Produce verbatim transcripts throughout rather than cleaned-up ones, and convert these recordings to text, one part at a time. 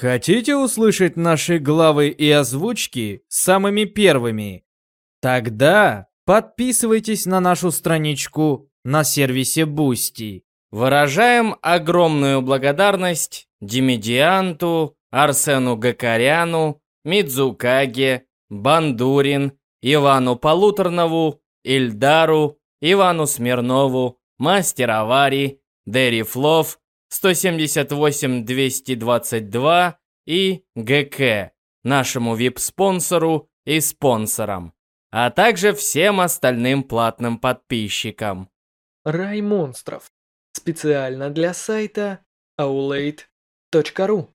Хотите услышать наши главы и озвучки самыми первыми? Тогда подписывайтесь на нашу страничку на сервисе Boosty. Выражаем огромную благодарность Димедианту, Арсену Гакаряну, Мидзукаге, Бандурин, Ивану Полуторнову, Ильдару, Ивану Смирнову, Мастер Авари, Дэри Флов, сто семьдесят восемь двести двадцать два и ГК, нашему вип-спонсору и спонсорам, а также всем остальным платным подписчикам. Рай монстров. Специально для сайта аулейт точка ру.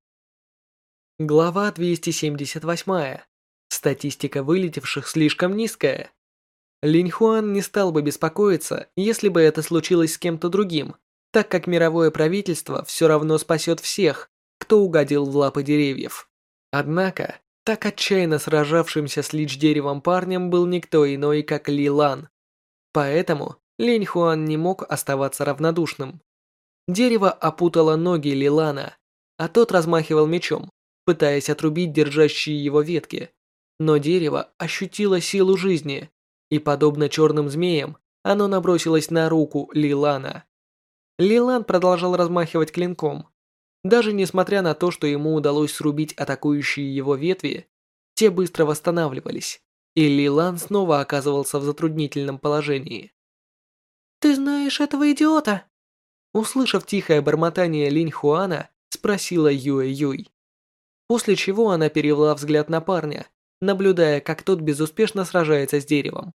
Глава двести семьдесят восемь. Статистика вылетевших слишком низкая. Линь Хуан не стал бы беспокоиться, если бы это случилось с кем-то другим, так как мировое правительство все равно спасет всех, кто угодил в лапы деревьев. Однако, так отчаянно сражавшимся с лич-деревом парнем был никто иной, как Ли Лан. Поэтому Линь Хуан не мог оставаться равнодушным. Дерево опутало ноги Ли Лана, а тот размахивал мечом, пытаясь отрубить держащие его ветки. Но дерево ощутило силу жизни, и, подобно черным змеям, оно набросилось на руку Ли Лана. Ли Лан продолжал размахивать клинком. Даже несмотря на то, что ему удалось срубить атакующие его ветви, те быстро восстанавливались, и Ли Лан снова оказывался в затруднительном положении. «Ты знаешь этого идиота?» Услышав тихое бормотание Линь Хуана, спросила Юэ Юй. После чего она перевела взгляд на парня, наблюдая, как тот безуспешно сражается с деревом.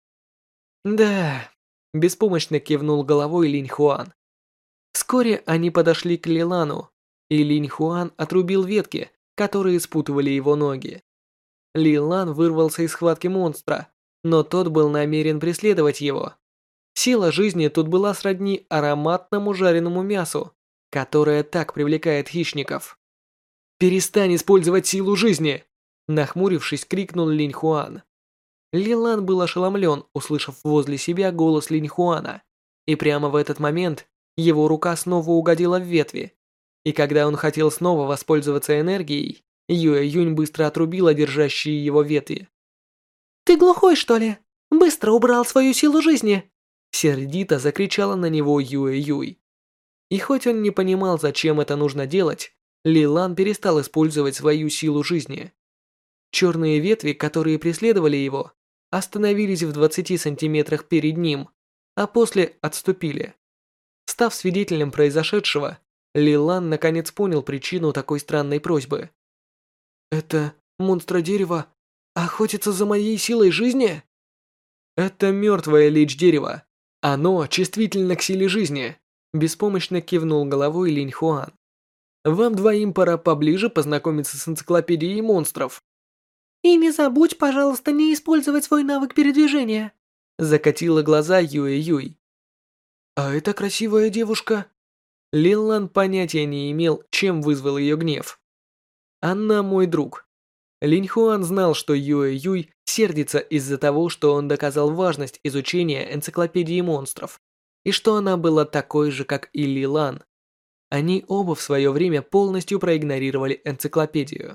«Да», – беспомощно кивнул головой Линь Хуан. Вскоре они подошли к Ли Лану, и Линь Хуан отрубил ветки, которые спутывали его ноги. Ли Лан вырвался из схватки монстра, но тот был намерен преследовать его. Сила жизни тут была сродни ароматному жареному мясу, которое так привлекает хищников. «Перестань использовать силу жизни!» Нахмурившись, крикнул Линь Хуан. Ли Лан был ошеломлен, услышав возле себя голос Линь Хуана, и прямо в этот момент его рука снова угодила в ветви. И когда он хотел снова воспользоваться энергией, Юэ Юнь быстро отрубила держащие его ветви. «Ты глухой, что ли? Быстро убрал свою силу жизни!» Сердито закричала на него Юэ Юй. И хоть он не понимал, зачем это нужно делать, Ли Лан перестал использовать свою силу жизни. Черные ветви, которые преследовали его, остановились в двадцати сантиметрах перед ним, а после отступили. Став свидетелем произошедшего, Ли Лан наконец понял причину такой странной просьбы. «Это монстро-дерево охотится за моей силой жизни?» «Это мертвое лич-дерево. Оно чувствительно к силе жизни», – беспомощно кивнул головой Линь Хуан. «Вам двоим пора поближе познакомиться с энциклопедией монстров». «И не забудь, пожалуйста, не использовать свой навык передвижения», – закатила глаза Юэ Юй. «А эта красивая девушка?» Ли Лан понятия не имел, чем вызвал ее гнев. «Она мой друг». Линь Хуан знал, что Юэ Юй сердится из-за того, что он доказал важность изучения энциклопедии монстров, и что она была такой же, как и Ли Лан. Они оба в свое время полностью проигнорировали энциклопедию.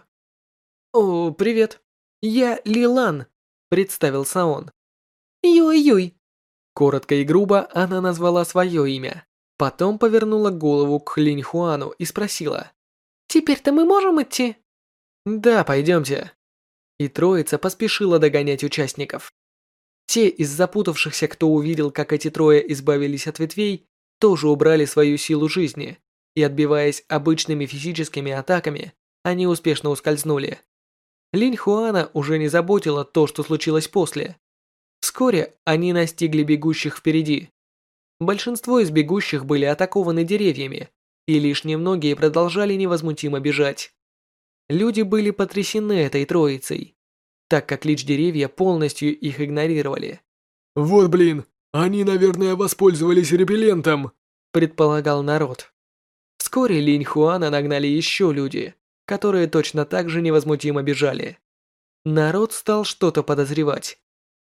«О, привет. Я Ли Лан», – представился он. «Юй-Юй». Коротко и грубо она назвала свое имя. Потом повернула голову к Линь Хуану и спросила. «Теперь-то мы можем идти?» «Да, пойдемте». И троица поспешила догонять участников. Те из запутавшихся, кто увидел, как эти трое избавились от ветвей, тоже убрали свою силу жизни, и, отбиваясь обычными физическими атаками, они успешно ускользнули. Линь Хуана уже не заботило то, что случилось после. Вскоре они настигли бегущих впереди. Большинство из бегущих были атакованы деревьями, и лишь немногие продолжали невозмутимо бежать. Люди были потрясены этой троицей, так как лич-деревья полностью их игнорировали. «Вот блин, они, наверное, воспользовались репеллентом», предполагал народ. Вскоре Линь Хуана нагнали еще люди, которые точно так же невозмутимо бежали. Народ стал что-то подозревать.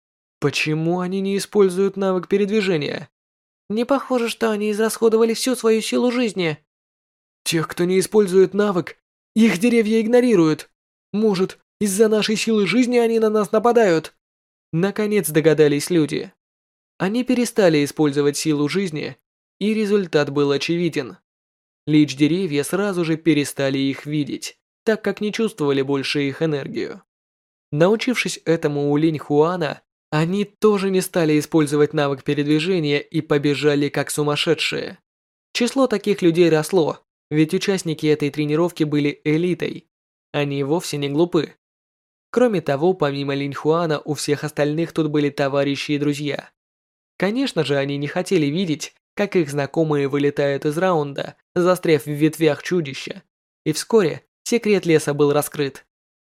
Почему они не используют навык передвижения? Не похоже, что они израсходовали всю свою силу жизни. Тех, кто не использует навык, Их деревья игнорируют. Может, из-за нашей силы жизни они на нас нападают?» Наконец догадались люди. Они перестали использовать силу жизни, и результат был очевиден. Лич-деревья сразу же перестали их видеть, так как не чувствовали больше их энергию. Научившись этому у Линь-Хуана, они тоже не стали использовать навык передвижения и побежали как сумасшедшие. Число таких людей росло, ведь участники этой тренировки были элитой. Они вовсе не глупы. Кроме того, помимо Линь-Хуана, у всех остальных тут были товарищи и друзья. Конечно же, они не хотели видеть, как их знакомые вылетают из раунда, застряв в ветвях чудища. И вскоре секрет леса был раскрыт.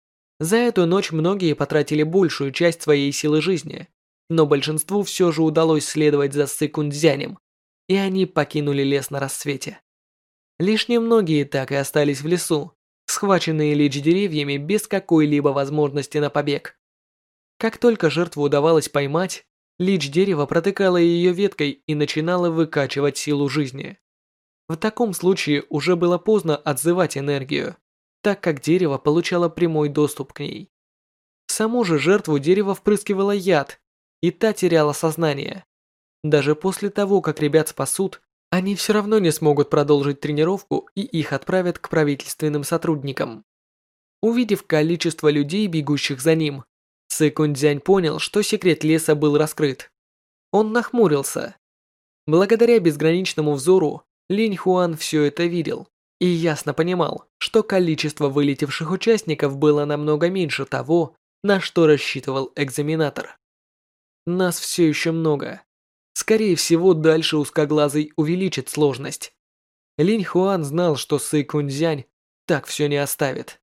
За эту ночь многие потратили большую часть своей силы жизни, но большинству все же удалось следовать за Сыкунцзянем, и они покинули лес на рассвете. Лишь немногие так и остались в лесу, схваченные лич-деревьями без какой-либо возможности на побег. Как только жертву удавалось поймать, лич-дерево протыкало ее веткой и начинало выкачивать силу жизни. В таком случае уже было поздно отзывать энергию, так как дерево получало прямой доступ к ней. В саму же жертву дерево впрыскивало яд, и та теряла сознание. Даже после того, как ребят спасут, они все равно не смогут продолжить тренировку и их отправят к правительственным сотрудникам. Увидев количество людей, бегущих за ним, Сыкунцзянь понял, что секрет леса был раскрыт. Он нахмурился. Благодаря безграничному взору, Линь-Хуан все это видел и ясно понимал, что количество вылетевших участников было намного меньше того, на что рассчитывал экзаменатор. Нас все еще много. Скорее всего, дальше узкоглазый увеличит сложность. Линь-Хуан знал, что Сыкунцзянь так все не оставит.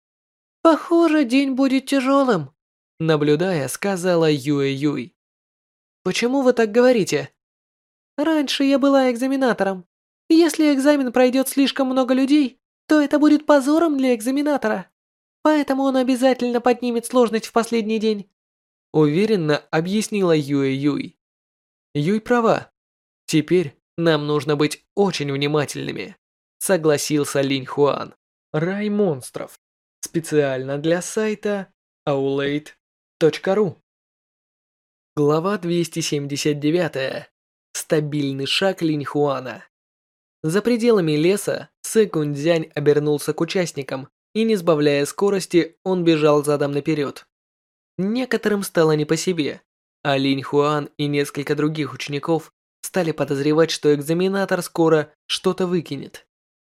«Похоже, день будет тяжелым», наблюдая, сказала Юэ-Юй. «Почему вы так говорите?» «Раньше я была экзаменатором. Если экзамен пройдет слишком много людей, то это будет позором для экзаменатора. Поэтому он обязательно поднимет сложность в последний день», уверенно объяснила Юэ-Юй. Юй права. Теперь нам нужно быть очень внимательными, согласился Линь-Хуан. Рай монстров. Специально для сайта аулейт точка ру. Глава двести семьдесят девять. Стабильный шаг Линь-Хуана. За пределами леса Сыкунцзянь обернулся к участникам, и не сбавляя скорости, он бежал задом наперед. Некоторым стало не по себе, а Линь-Хуан и несколько других учеников стали подозревать, что экзаменатор скоро что-то выкинет.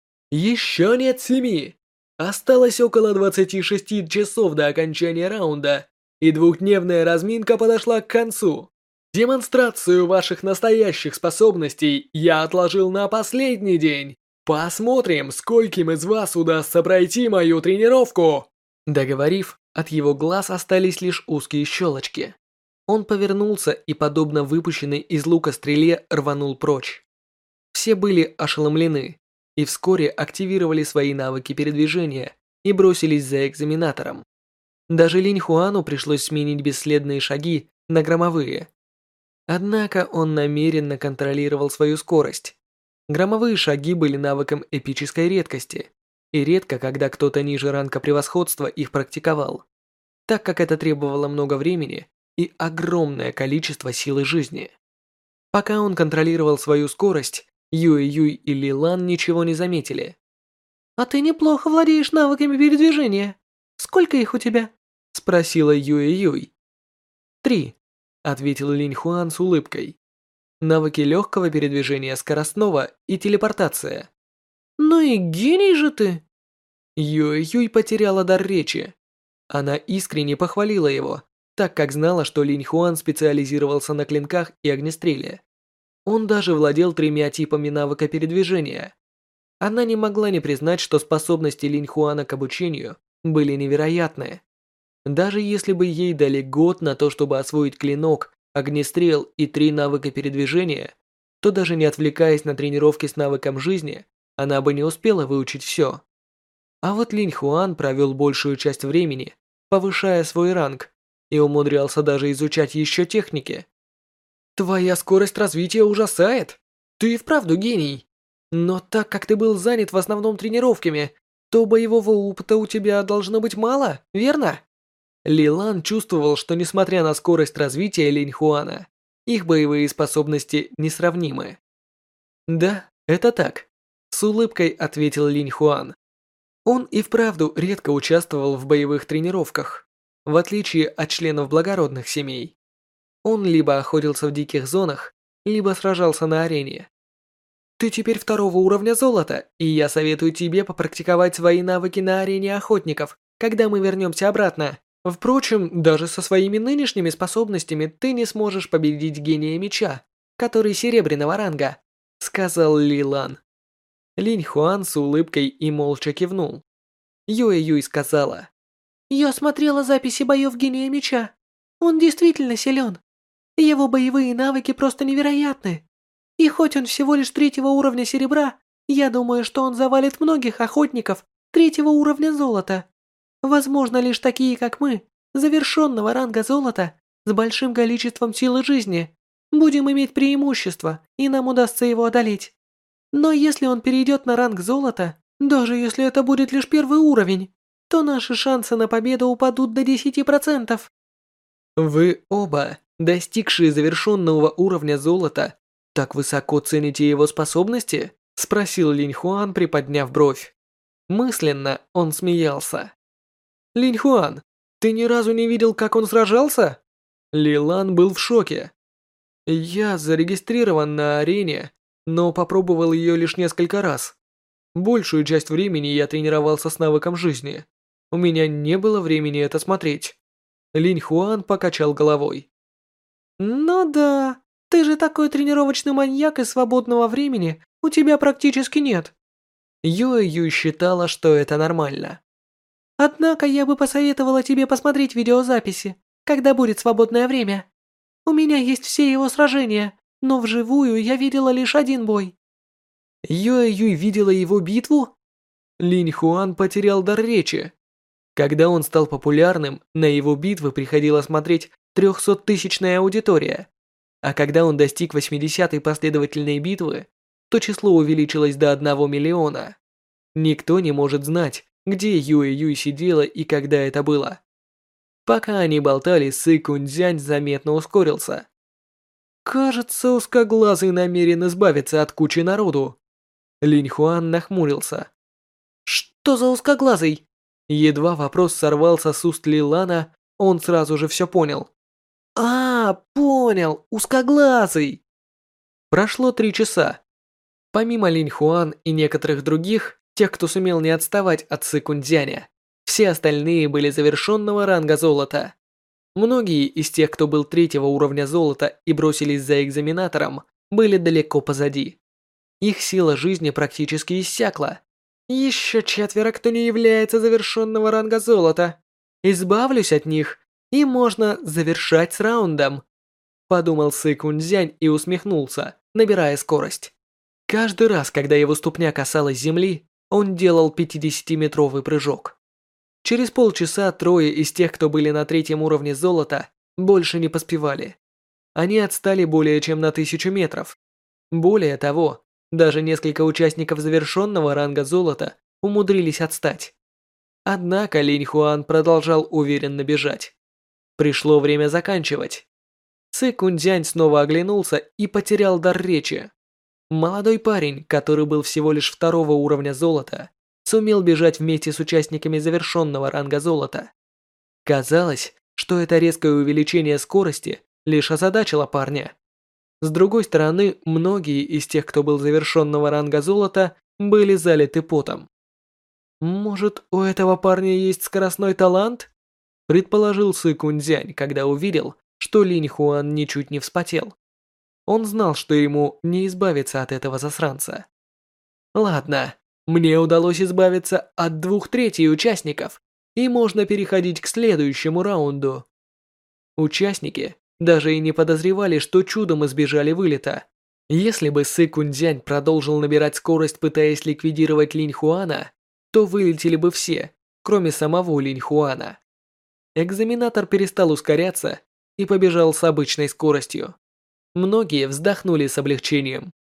Еще нет семи. Осталось около двадцати шести часов до окончания раунда, и двухдневная разминка подошла к концу. Демонстрацию ваших настоящих способностей я отложил на последний день. Посмотрим, скольким из вас удастся пройти мою тренировку. Договорив, от его глаз остались лишь узкие щелочки. Он повернулся и, подобно выпущенной из лука стреле, рванул прочь. Все были ошеломлены и вскоре активировали свои навыки передвижения и бросились за экзаменатором. Даже Линь-Хуану пришлось сменить бесследные шаги на громовые. Однако он намеренно контролировал свою скорость. Громовые шаги были навыком эпической редкости, и редко, когда кто-то ниже ранга превосходства их практиковал, так как это требовало много времени и огромное количество силы жизни. Пока он контролировал свою скорость, Юэ-Юй и Ли-Лан ничего не заметили. «А ты неплохо владеешь навыками передвижения. Сколько их у тебя?» — спросила Юэ-Юй. «Три», — ответил Линь-Хуан с улыбкой. «Навыки легкого передвижения, скоростного и телепортация». «Ну и гений же ты!» Юэ-Юй потеряла дар речи. Она искренне похвалила его, так как знала, что Линь-Хуан специализировался на клинках и огнестреле. Он даже владел тремя типами навыка передвижения. Она не могла не признать, что способности Линь-Хуана к обучению были невероятны. Даже если бы ей дали год на то, чтобы освоить клинок, огнестрел и три навыка передвижения, то даже не отвлекаясь на тренировки с навыком жизни, она бы не успела выучить все. А вот Линь-Хуан провел большую часть времени, повышая свой ранг, и умудрялся даже изучать еще техники. Твоя скорость развития ужасает. Ты и вправду гений. Но так как ты был занят в основном тренировками, то боевого опыта у тебя должно быть мало, верно? Ли Лан чувствовал, что несмотря на скорость развития Линь Хуана, их боевые способности несравнимы. Да, это так, с улыбкой ответил Линь Хуан. Он и вправду редко участвовал в боевых тренировках, в отличие от членов благородных семей. Он либо охотился в диких зонах, либо сражался на арене. Ты теперь второго уровня золота, и я советую тебе попрактиковать свои навыки на арене охотников, когда мы вернемся обратно. Впрочем, даже со своими нынешними способностями ты не сможешь победить гения меча, который серебряного ранга, сказал Ли Лан. Линь Хуан с улыбкой и молча кивнул. Юэ Юй сказала: Я смотрела записи боев гения меча. Он действительно силен. Его боевые навыки просто невероятны. И хоть он всего лишь третьего уровня серебра, я думаю, что он завалит многих охотников третьего уровня золота. Возможно, лишь такие, как мы, завершенного ранга золота, с большим количеством силы жизни, будем иметь преимущество, и нам удастся его одолеть. Но если он перейдет на ранг золота, даже если это будет лишь первый уровень, то наши шансы на победу упадут до десяти процентов. Вы оба, достигшие завершенного уровня золота, так высоко цените его способности? Спросил Линь Хуан, приподняв бровь. Мысленно он смеялся. Линь Хуан, ты ни разу не видел, как он сражался? Ли Лан был в шоке. Я зарегистрирован на арене, но попробовал ее лишь несколько раз. Большую часть времени я тренировался с навыком жизни. У меня не было времени это смотреть. Линь Хуан покачал головой. Ну да, ты же такой тренировочный маньяк, и свободного времени у тебя практически нет. Юэ Юй считала, что это нормально. Однако я бы посоветовала тебе посмотреть видеозаписи, когда будет свободное время. У меня есть все его сражения, но вживую я видела лишь один бой. Юэ Юй видела его битву? Линь Хуан потерял дар речи. Когда он стал популярным, на его битвы приходила смотреть трехсоттысячная аудитория. А когда он достиг восьмидесятой последовательной битвы, то число увеличилось до одного миллиона. Никто не может знать, где Юэ Юй сидела и когда это было. Пока они болтали, Сы Кунцзянь заметно ускорился. Кажется, узкоглазый намерен избавиться от кучи народу. Линь Хуан нахмурился. Что за узкоглазый? Едва вопрос сорвался с уст Ли Лана, он сразу же все понял. А, понял, узкоглазый. Прошло три часа. Помимо Линь Хуан и некоторых других, тех, кто сумел не отставать от Сы Кунцзяня, все остальные были завершенного ранга золота. Многие из тех, кто был третьего уровня золота и бросились за экзаменатором, были далеко позади. Их сила жизни практически иссякла. Еще четверо, кто не является завершенного ранга золота. Избавлюсь от них, и можно завершать с раундом. Подумал Сы Кунцзянь и усмехнулся, набирая скорость. Каждый раз, когда его ступня касалась земли, он делал пятидесятиметровый прыжок. Через полчаса трое из тех, кто были на третьем уровне золота, больше не поспевали. Они отстали более чем на тысячу метров. Более того, даже несколько участников завершенного ранга золота умудрились отстать. Однако Линь Хуан продолжал уверенно бежать. Пришло время заканчивать. Сы Кунцзянь снова оглянулся и потерял дар речи. Молодой парень, который был всего лишь второго уровня золота, сумел бежать вместе с участниками завершенного ранга золота. Казалось, что это резкое увеличение скорости лишь озадачило парня. С другой стороны, многие из тех, кто был завершенного ранга золота, были залиты потом. Может, у этого парня есть скоростной талант? Предположил Сы Кунцзянь, когда увидел, что Линь Хуан ничуть не вспотел. Он знал, что ему не избавиться от этого засранца. Ладно, мне удалось избавиться от двух третей участников, и можно переходить к следующему раунду. Участники даже и не подозревали, что чудом избежали вылета. Если бы Сы Кунцзянь продолжил набирать скорость, пытаясь ликвидировать Линь Хуана, то вылетели бы все, кроме самого Линь Хуана. Экзаменатор перестал ускоряться и побежал с обычной скоростью. Многие вздохнули с облегчением.